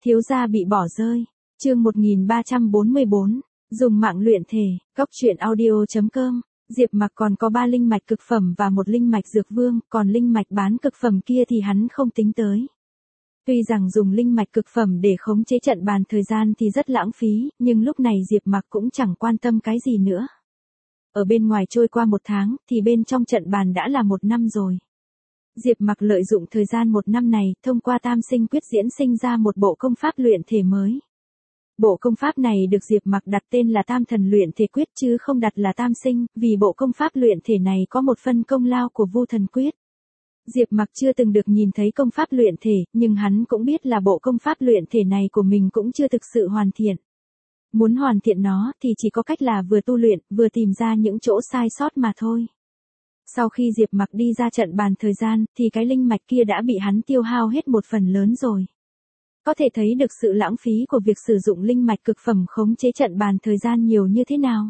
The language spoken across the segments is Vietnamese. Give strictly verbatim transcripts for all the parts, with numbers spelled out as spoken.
Thiếu gia bị bỏ rơi. Chương một nghìn ba trăm bốn mươi bốn. Dùng mạng luyện thể. Góc truyện audio chấm com. Diệp Mặc còn có ba linh mạch cực phẩm và một linh mạch dược vương, còn linh mạch bán cực phẩm kia thì hắn không tính tới. Tuy rằng dùng linh mạch cực phẩm để khống chế trận bàn thời gian thì rất lãng phí, nhưng lúc này Diệp Mặc cũng chẳng quan tâm cái gì nữa. Ở bên ngoài trôi qua một tháng, thì bên trong trận bàn đã là một năm rồi. Diệp Mặc lợi dụng thời gian một năm này, thông qua tam sinh quyết diễn sinh ra một bộ công pháp luyện thể mới. Bộ công pháp này được Diệp Mặc đặt tên là Tam Thần Luyện Thể Quyết chứ không đặt là Tam Sinh, vì bộ công pháp luyện thể này có một phân công lao của Vu Thần Quyết. Diệp Mặc chưa từng được nhìn thấy công pháp luyện thể, nhưng hắn cũng biết là bộ công pháp luyện thể này của mình cũng chưa thực sự hoàn thiện. Muốn hoàn thiện nó thì chỉ có cách là vừa tu luyện, vừa tìm ra những chỗ sai sót mà thôi. Sau khi Diệp Mặc đi ra trận bàn thời gian, thì cái linh mạch kia đã bị hắn tiêu hao hết một phần lớn rồi. Có thể thấy được sự lãng phí của việc sử dụng linh mạch cực phẩm khống chế trận bàn thời gian nhiều như thế nào.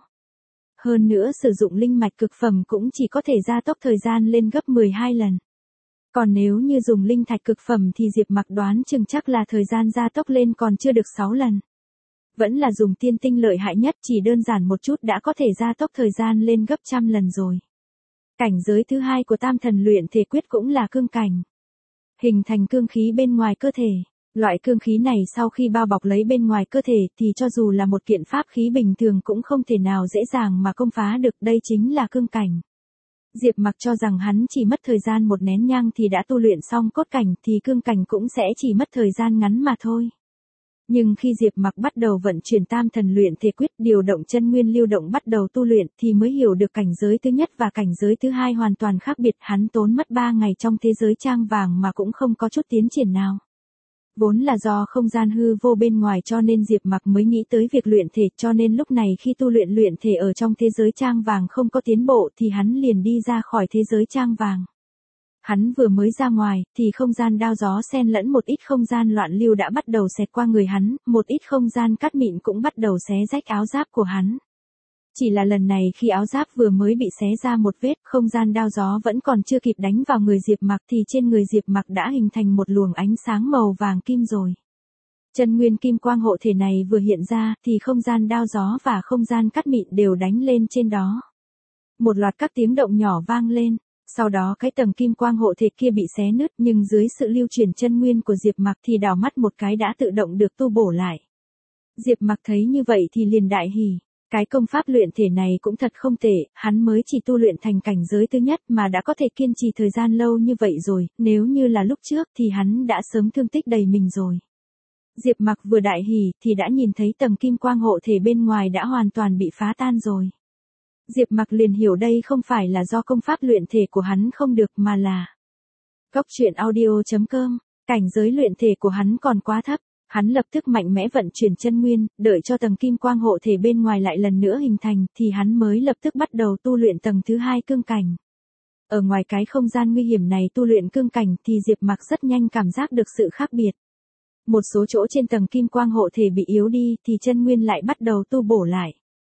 Hơn nữa sử dụng linh mạch cực phẩm cũng chỉ có thể gia tốc thời gian lên gấp mười hai lần. Còn nếu như dùng linh thạch cực phẩm thì Diệp Mặc đoán chừng chắc là thời gian gia tốc lên còn chưa được sáu lần. Vẫn là dùng tiên tinh lợi hại nhất, chỉ đơn giản một chút đã có thể gia tốc thời gian lên gấp trăm lần rồi. Cảnh giới thứ hai của Tam Thần Luyện Thể Quyết cũng là cương cảnh. Hình thành cương khí bên ngoài cơ thể. Loại cương khí này sau khi bao bọc lấy bên ngoài cơ thể thì cho dù là một kiện pháp khí bình thường cũng không thể nào dễ dàng mà công phá được, đây chính là cương cảnh. Diệp Mặc cho rằng hắn chỉ mất thời gian một nén nhang thì đã tu luyện xong cốt cảnh thì cương cảnh cũng sẽ chỉ mất thời gian ngắn mà thôi. Nhưng khi Diệp Mặc bắt đầu vận chuyển Tam Thần Luyện Thể Quyết, điều động chân nguyên lưu động bắt đầu tu luyện thì mới hiểu được cảnh giới thứ nhất và cảnh giới thứ hai hoàn toàn khác biệt. Hắn tốn mất ba ngày trong thế giới trang vàng mà cũng không có chút tiến triển nào. Vốn là do không gian hư vô bên ngoài cho nên Diệp Mặc mới nghĩ tới việc luyện thể, cho nên lúc này khi tu luyện luyện thể ở trong thế giới trang vàng không có tiến bộ thì hắn liền đi ra khỏi thế giới trang vàng. Hắn vừa mới ra ngoài thì không gian đao gió xen lẫn một ít không gian loạn lưu đã bắt đầu xẹt qua người hắn, một ít không gian cát mịn cũng bắt đầu xé rách áo giáp của hắn. Chỉ là lần này khi áo giáp vừa mới bị xé ra một vết, không gian đao gió vẫn còn chưa kịp đánh vào người Diệp Mặc thì trên người Diệp Mặc đã hình thành một luồng ánh sáng màu vàng kim rồi. Chân nguyên kim quang hộ thể này vừa hiện ra thì không gian đao gió và không gian cát mịn đều đánh lên trên đó. Một loạt các tiếng động nhỏ vang lên, sau đó cái tầng kim quang hộ thể kia bị xé nứt, nhưng dưới sự lưu chuyển chân nguyên của Diệp Mặc thì đảo mắt một cái đã tự động được tu bổ lại. Diệp Mặc thấy như vậy thì liền đại hỉ. Cái công pháp luyện thể này cũng thật không tệ, hắn mới chỉ tu luyện thành cảnh giới thứ nhất mà đã có thể kiên trì thời gian lâu như vậy rồi, nếu như là lúc trước thì hắn đã sớm thương tích đầy mình rồi. Diệp Mặc vừa đại hỉ thì đã nhìn thấy tầng kim quang hộ thể bên ngoài đã hoàn toàn bị phá tan rồi. Diệp Mặc liền hiểu đây không phải là do công pháp luyện thể của hắn không được mà là Góc truyện audio chấm com, cảnh giới luyện thể của hắn còn quá thấp. Hắn lập tức mạnh mẽ vận chuyển chân nguyên, đợi cho tầng kim quang hộ thể bên ngoài lại lần nữa hình thành thì hắn mới lập tức bắt đầu tu luyện tầng thứ hai cương cảnh. Ở ngoài cái không gian nguy hiểm này tu luyện cương cảnh thì Diệp Mặc rất nhanh cảm giác được sự khác biệt. Một số chỗ trên tầng kim quang hộ thể bị yếu đi thì chân nguyên lại bắt đầu tu bổ lại.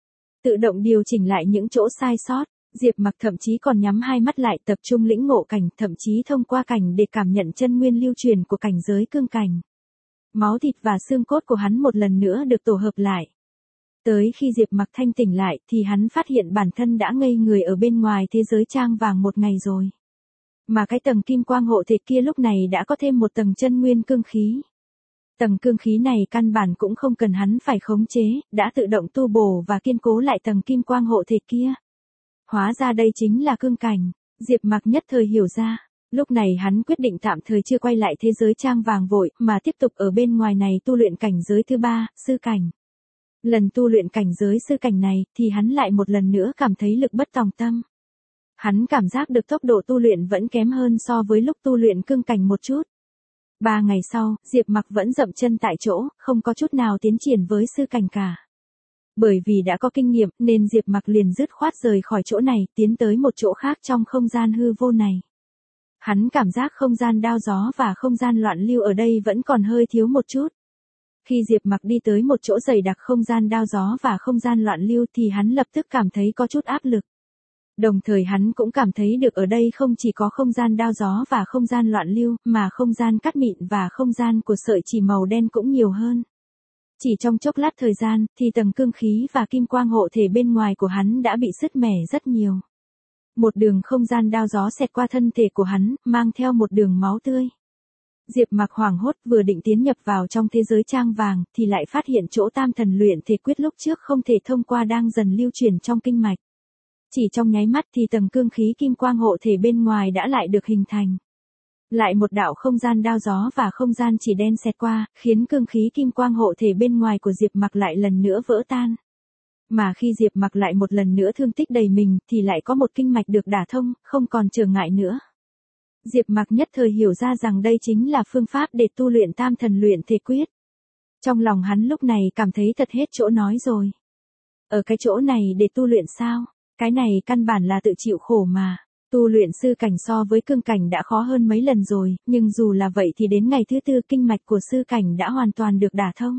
Tự động điều chỉnh lại những chỗ sai sót, Diệp Mặc thậm chí còn nhắm hai mắt lại tập trung lĩnh ngộ cảnh, thậm chí thông qua cảnh để cảm nhận chân nguyên lưu truyền của cảnh giới cương cảnh. Máu thịt và xương cốt của hắn một lần nữa được tổ hợp lại. Tới khi Diệp Mặc thanh tỉnh lại thì hắn phát hiện bản thân đã ngây người ở bên ngoài thế giới trang vàng một ngày rồi. Mà cái tầng kim quang hộ thể kia lúc này đã có thêm một tầng chân nguyên cương khí. Tầng cương khí này căn bản cũng không cần hắn phải khống chế, đã tự động tu bổ và kiên cố lại tầng kim quang hộ thể kia. Hóa ra đây chính là cương cảnh, Diệp Mặc nhất thời hiểu ra. Lúc này hắn quyết định tạm thời chưa quay lại thế giới trang vàng vội, mà tiếp tục ở bên ngoài này tu luyện cảnh giới thứ ba, sư cảnh. Lần tu luyện cảnh giới sư cảnh này, thì hắn lại một lần nữa cảm thấy lực bất tòng tâm. Hắn cảm giác được tốc độ tu luyện vẫn kém hơn so với lúc tu luyện cương cảnh một chút. Ba ngày sau, Diệp Mặc vẫn dậm chân tại chỗ, không có chút nào tiến triển với sư cảnh cả. Bởi vì đã có kinh nghiệm, nên Diệp Mặc liền dứt khoát rời khỏi chỗ này, tiến tới một chỗ khác trong không gian hư vô này. Hắn cảm giác không gian đao gió và không gian loạn lưu ở đây vẫn còn hơi thiếu một chút. Khi Diệp Mặc đi tới một chỗ dày đặc không gian đao gió và không gian loạn lưu thì hắn lập tức cảm thấy có chút áp lực. Đồng thời hắn cũng cảm thấy được ở đây không chỉ có không gian đao gió và không gian loạn lưu, mà không gian cát mịn và không gian của sợi chỉ màu đen cũng nhiều hơn. Chỉ trong chốc lát thời gian, thì tầng cương khí và kim quang hộ thể bên ngoài của hắn đã bị sứt mẻ rất nhiều. Một đường không gian đao gió xẹt qua thân thể của hắn, mang theo một đường máu tươi. Diệp Mặc hoảng hốt vừa định tiến nhập vào trong thế giới trang vàng, thì lại phát hiện chỗ tam thần luyện thể quyết lúc trước không thể thông qua đang dần lưu truyền trong kinh mạch. Chỉ trong nháy mắt thì tầng cương khí kim quang hộ thể bên ngoài đã lại được hình thành. Lại một đạo không gian đao gió và không gian chỉ đen xẹt qua, khiến cương khí kim quang hộ thể bên ngoài của Diệp Mặc lại lần nữa vỡ tan. Mà khi Diệp Mặc lại một lần nữa thương tích đầy mình, thì lại có một kinh mạch được đả thông, không còn trở ngại nữa. Diệp Mặc nhất thời hiểu ra rằng đây chính là phương pháp để tu luyện tam thần luyện thể quyết. Trong lòng hắn lúc này cảm thấy thật hết chỗ nói rồi. Ở cái chỗ này để tu luyện sao? Cái này căn bản là tự chịu khổ mà. Tu luyện sư cảnh so với cương cảnh đã khó hơn mấy lần rồi, nhưng dù là vậy thì đến ngày thứ tư kinh mạch của sư cảnh đã hoàn toàn được đả thông.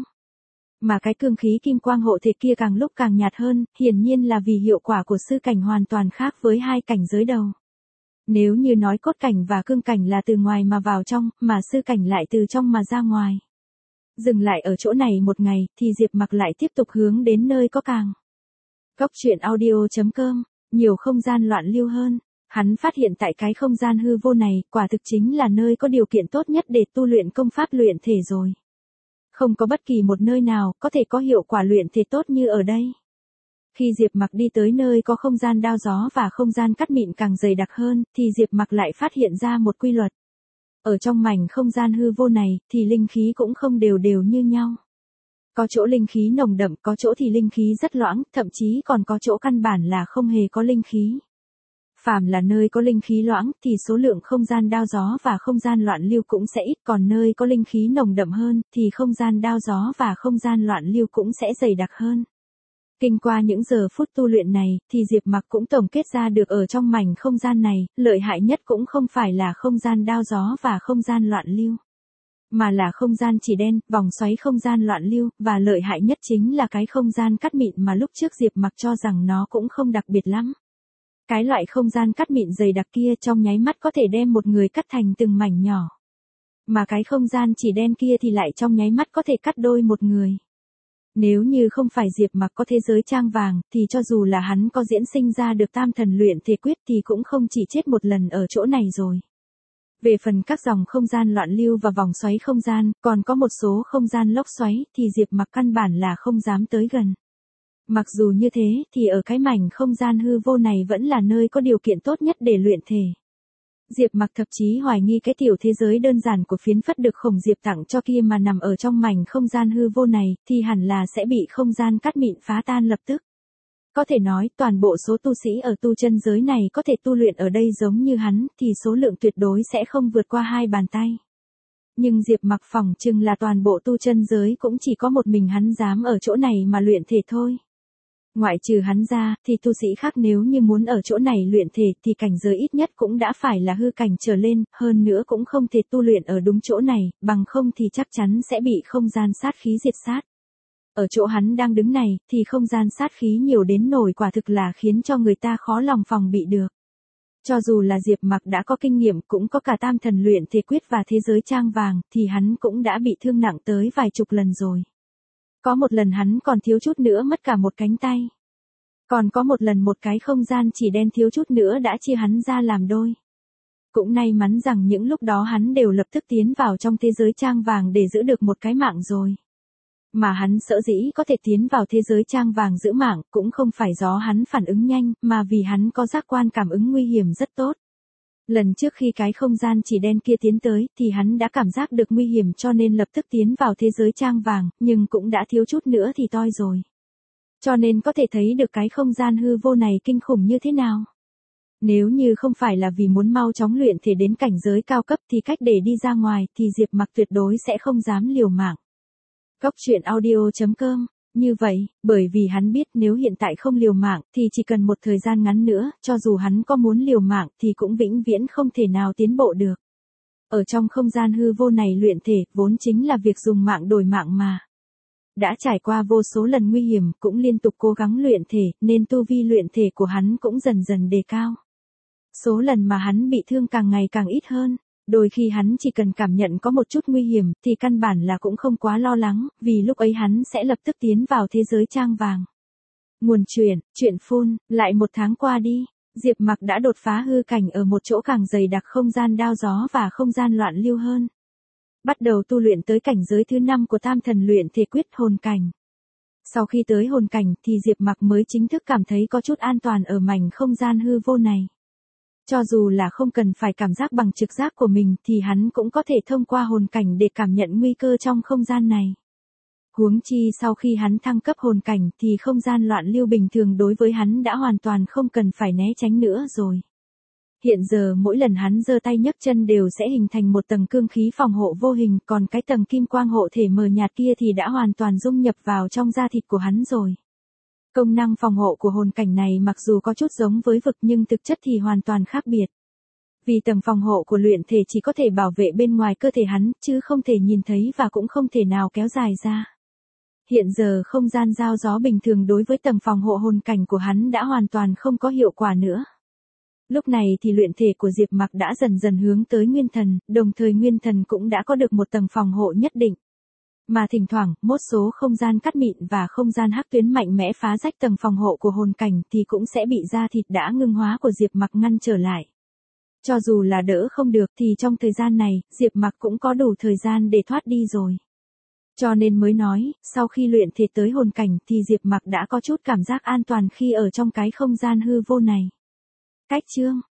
Mà cái cương khí kim quang hộ thể kia càng lúc càng nhạt hơn, hiển nhiên là vì hiệu quả của sư cảnh hoàn toàn khác với hai cảnh giới đầu. Nếu như nói cốt cảnh và cương cảnh là từ ngoài mà vào trong, mà sư cảnh lại từ trong mà ra ngoài. Dừng lại ở chỗ này một ngày, thì Diệp Mặc lại tiếp tục hướng đến nơi có càng. Góc truyện audio chấm com, nhiều không gian loạn lưu hơn. Hắn phát hiện tại cái không gian hư vô này, quả thực chính là nơi có điều kiện tốt nhất để tu luyện công pháp luyện thể rồi. Không có bất kỳ một nơi nào có thể có hiệu quả luyện thể tốt như ở đây. Khi Diệp Mặc đi tới nơi có không gian đao gió và không gian cát mịn càng dày đặc hơn, thì Diệp Mặc lại phát hiện ra một quy luật. Ở trong mảnh không gian hư vô này, thì linh khí cũng không đều đều như nhau. Có chỗ linh khí nồng đậm, có chỗ thì linh khí rất loãng, thậm chí còn có chỗ căn bản là không hề có linh khí. Phàm là nơi có linh khí loãng, thì số lượng không gian đao gió và không gian loạn lưu cũng sẽ ít, còn nơi có linh khí nồng đậm hơn, thì không gian đao gió và không gian loạn lưu cũng sẽ dày đặc hơn. Kinh qua những giờ phút tu luyện này, thì Diệp Mặc cũng tổng kết ra được ở trong mảnh không gian này, lợi hại nhất cũng không phải là không gian đao gió và không gian loạn lưu, mà là không gian chỉ đen, vòng xoáy không gian loạn lưu, và lợi hại nhất chính là cái không gian cát mịn mà lúc trước Diệp Mặc cho rằng nó cũng không đặc biệt lắm. Cái loại không gian cát mịn dày đặc kia trong nháy mắt có thể đem một người cắt thành từng mảnh nhỏ. Mà cái không gian chỉ đen kia thì lại trong nháy mắt có thể cắt đôi một người. Nếu như không phải Diệp Mặc có thế giới trang vàng, thì cho dù là hắn có diễn sinh ra được tam thần luyện thể quyết thì cũng không chỉ chết một lần ở chỗ này rồi. Về phần các dòng không gian loạn lưu và vòng xoáy không gian, còn có một số không gian lốc xoáy, thì Diệp Mặc căn bản là không dám tới gần. Mặc dù như thế, thì ở cái mảnh không gian hư vô này vẫn là nơi có điều kiện tốt nhất để luyện thể. Diệp Mặc thậm chí hoài nghi cái tiểu thế giới đơn giản của phiến phất được Khổng Diệp tặng cho kia mà nằm ở trong mảnh không gian hư vô này, thì hẳn là sẽ bị không gian cát mịn phá tan lập tức. Có thể nói, toàn bộ số tu sĩ ở tu chân giới này có thể tu luyện ở đây giống như hắn, thì số lượng tuyệt đối sẽ không vượt qua hai bàn tay. Nhưng Diệp Mặc phỏng chừng là toàn bộ tu chân giới cũng chỉ có một mình hắn dám ở chỗ này mà luyện thể thôi. Ngoại trừ hắn ra, thì tu sĩ khác nếu như muốn ở chỗ này luyện thể thì cảnh giới ít nhất cũng đã phải là hư cảnh trở lên, hơn nữa cũng không thể tu luyện ở đúng chỗ này, bằng không thì chắc chắn sẽ bị không gian sát khí diệt sát. Ở chỗ hắn đang đứng này, thì không gian sát khí nhiều đến nổi quả thực là khiến cho người ta khó lòng phòng bị được. Cho dù là Diệp Mặc đã có kinh nghiệm, cũng có cả tam thần luyện thể quyết và thế giới trang vàng, thì hắn cũng đã bị thương nặng tới vài chục lần rồi. Có một lần hắn còn thiếu chút nữa mất cả một cánh tay. Còn có một lần một cái không gian chỉ đen thiếu chút nữa đã chia hắn ra làm đôi. Cũng may mắn rằng những lúc đó hắn đều lập tức tiến vào trong thế giới trang vàng để giữ được một cái mạng rồi. Mà hắn sở dĩ có thể tiến vào thế giới trang vàng giữ mạng cũng không phải do hắn phản ứng nhanh, mà vì hắn có giác quan cảm ứng nguy hiểm rất tốt. Lần trước khi cái không gian chỉ đen kia tiến tới, thì hắn đã cảm giác được nguy hiểm cho nên lập tức tiến vào thế giới trang vàng, nhưng cũng đã thiếu chút nữa thì toi rồi. Cho nên có thể thấy được cái không gian hư vô này kinh khủng như thế nào. Nếu như không phải là vì muốn mau chóng luyện thể đến cảnh giới cao cấp thì cách để đi ra ngoài thì Diệp Mặc tuyệt đối sẽ không dám liều mạng. Góc truyện audio chấm com. Như vậy, bởi vì hắn biết nếu hiện tại không liều mạng thì chỉ cần một thời gian ngắn nữa, cho dù hắn có muốn liều mạng thì cũng vĩnh viễn không thể nào tiến bộ được. Ở trong không gian hư vô này luyện thể vốn chính là việc dùng mạng đổi mạng mà. Đã trải qua vô số lần nguy hiểm, cũng liên tục cố gắng luyện thể, nên tu vi luyện thể của hắn cũng dần dần đề cao. Số lần mà hắn bị thương càng ngày càng ít hơn. Đôi khi hắn chỉ cần cảm nhận có một chút nguy hiểm thì căn bản là cũng không quá lo lắng, vì lúc ấy hắn sẽ lập tức tiến vào thế giới trang vàng. Nguồn truyện, truyện phun, lại một tháng qua đi, Diệp Mặc đã đột phá hư cảnh ở một chỗ càng dày đặc không gian đao gió và không gian loạn lưu hơn. Bắt đầu tu luyện tới cảnh giới thứ năm của tam thần luyện thể quyết hồn cảnh. Sau khi tới hồn cảnh thì Diệp Mặc mới chính thức cảm thấy có chút an toàn ở mảnh không gian hư vô này. Cho dù là không cần phải cảm giác bằng trực giác của mình thì hắn cũng có thể thông qua hồn cảnh để cảm nhận nguy cơ trong không gian này. Huống chi sau khi hắn thăng cấp hồn cảnh thì không gian loạn lưu bình thường đối với hắn đã hoàn toàn không cần phải né tránh nữa rồi. Hiện giờ mỗi lần hắn giơ tay nhấc chân đều sẽ hình thành một tầng cương khí phòng hộ vô hình, còn cái tầng kim quang hộ thể mờ nhạt kia thì đã hoàn toàn dung nhập vào trong da thịt của hắn rồi. Công năng phòng hộ của hồn cảnh này mặc dù có chút giống với vực nhưng thực chất thì hoàn toàn khác biệt. Vì tầng phòng hộ của luyện thể chỉ có thể bảo vệ bên ngoài cơ thể hắn, chứ không thể nhìn thấy và cũng không thể nào kéo dài ra. Hiện giờ không gian giao gió bình thường đối với tầng phòng hộ hồn cảnh của hắn đã hoàn toàn không có hiệu quả nữa. Lúc này thì luyện thể của Diệp Mặc đã dần dần hướng tới nguyên thần, đồng thời nguyên thần cũng đã có được một tầng phòng hộ nhất định. Mà thỉnh thoảng, một số không gian cắt mịn và không gian hắc tuyến mạnh mẽ phá rách tầng phòng hộ của hồn cảnh thì cũng sẽ bị da thịt đã ngưng hóa của Diệp Mặc ngăn trở lại. Cho dù là đỡ không được thì trong thời gian này, Diệp Mặc cũng có đủ thời gian để thoát đi rồi. Cho nên mới nói, sau khi luyện thể tới hồn cảnh thì Diệp Mặc đã có chút cảm giác an toàn khi ở trong cái không gian hư vô này. Cách chương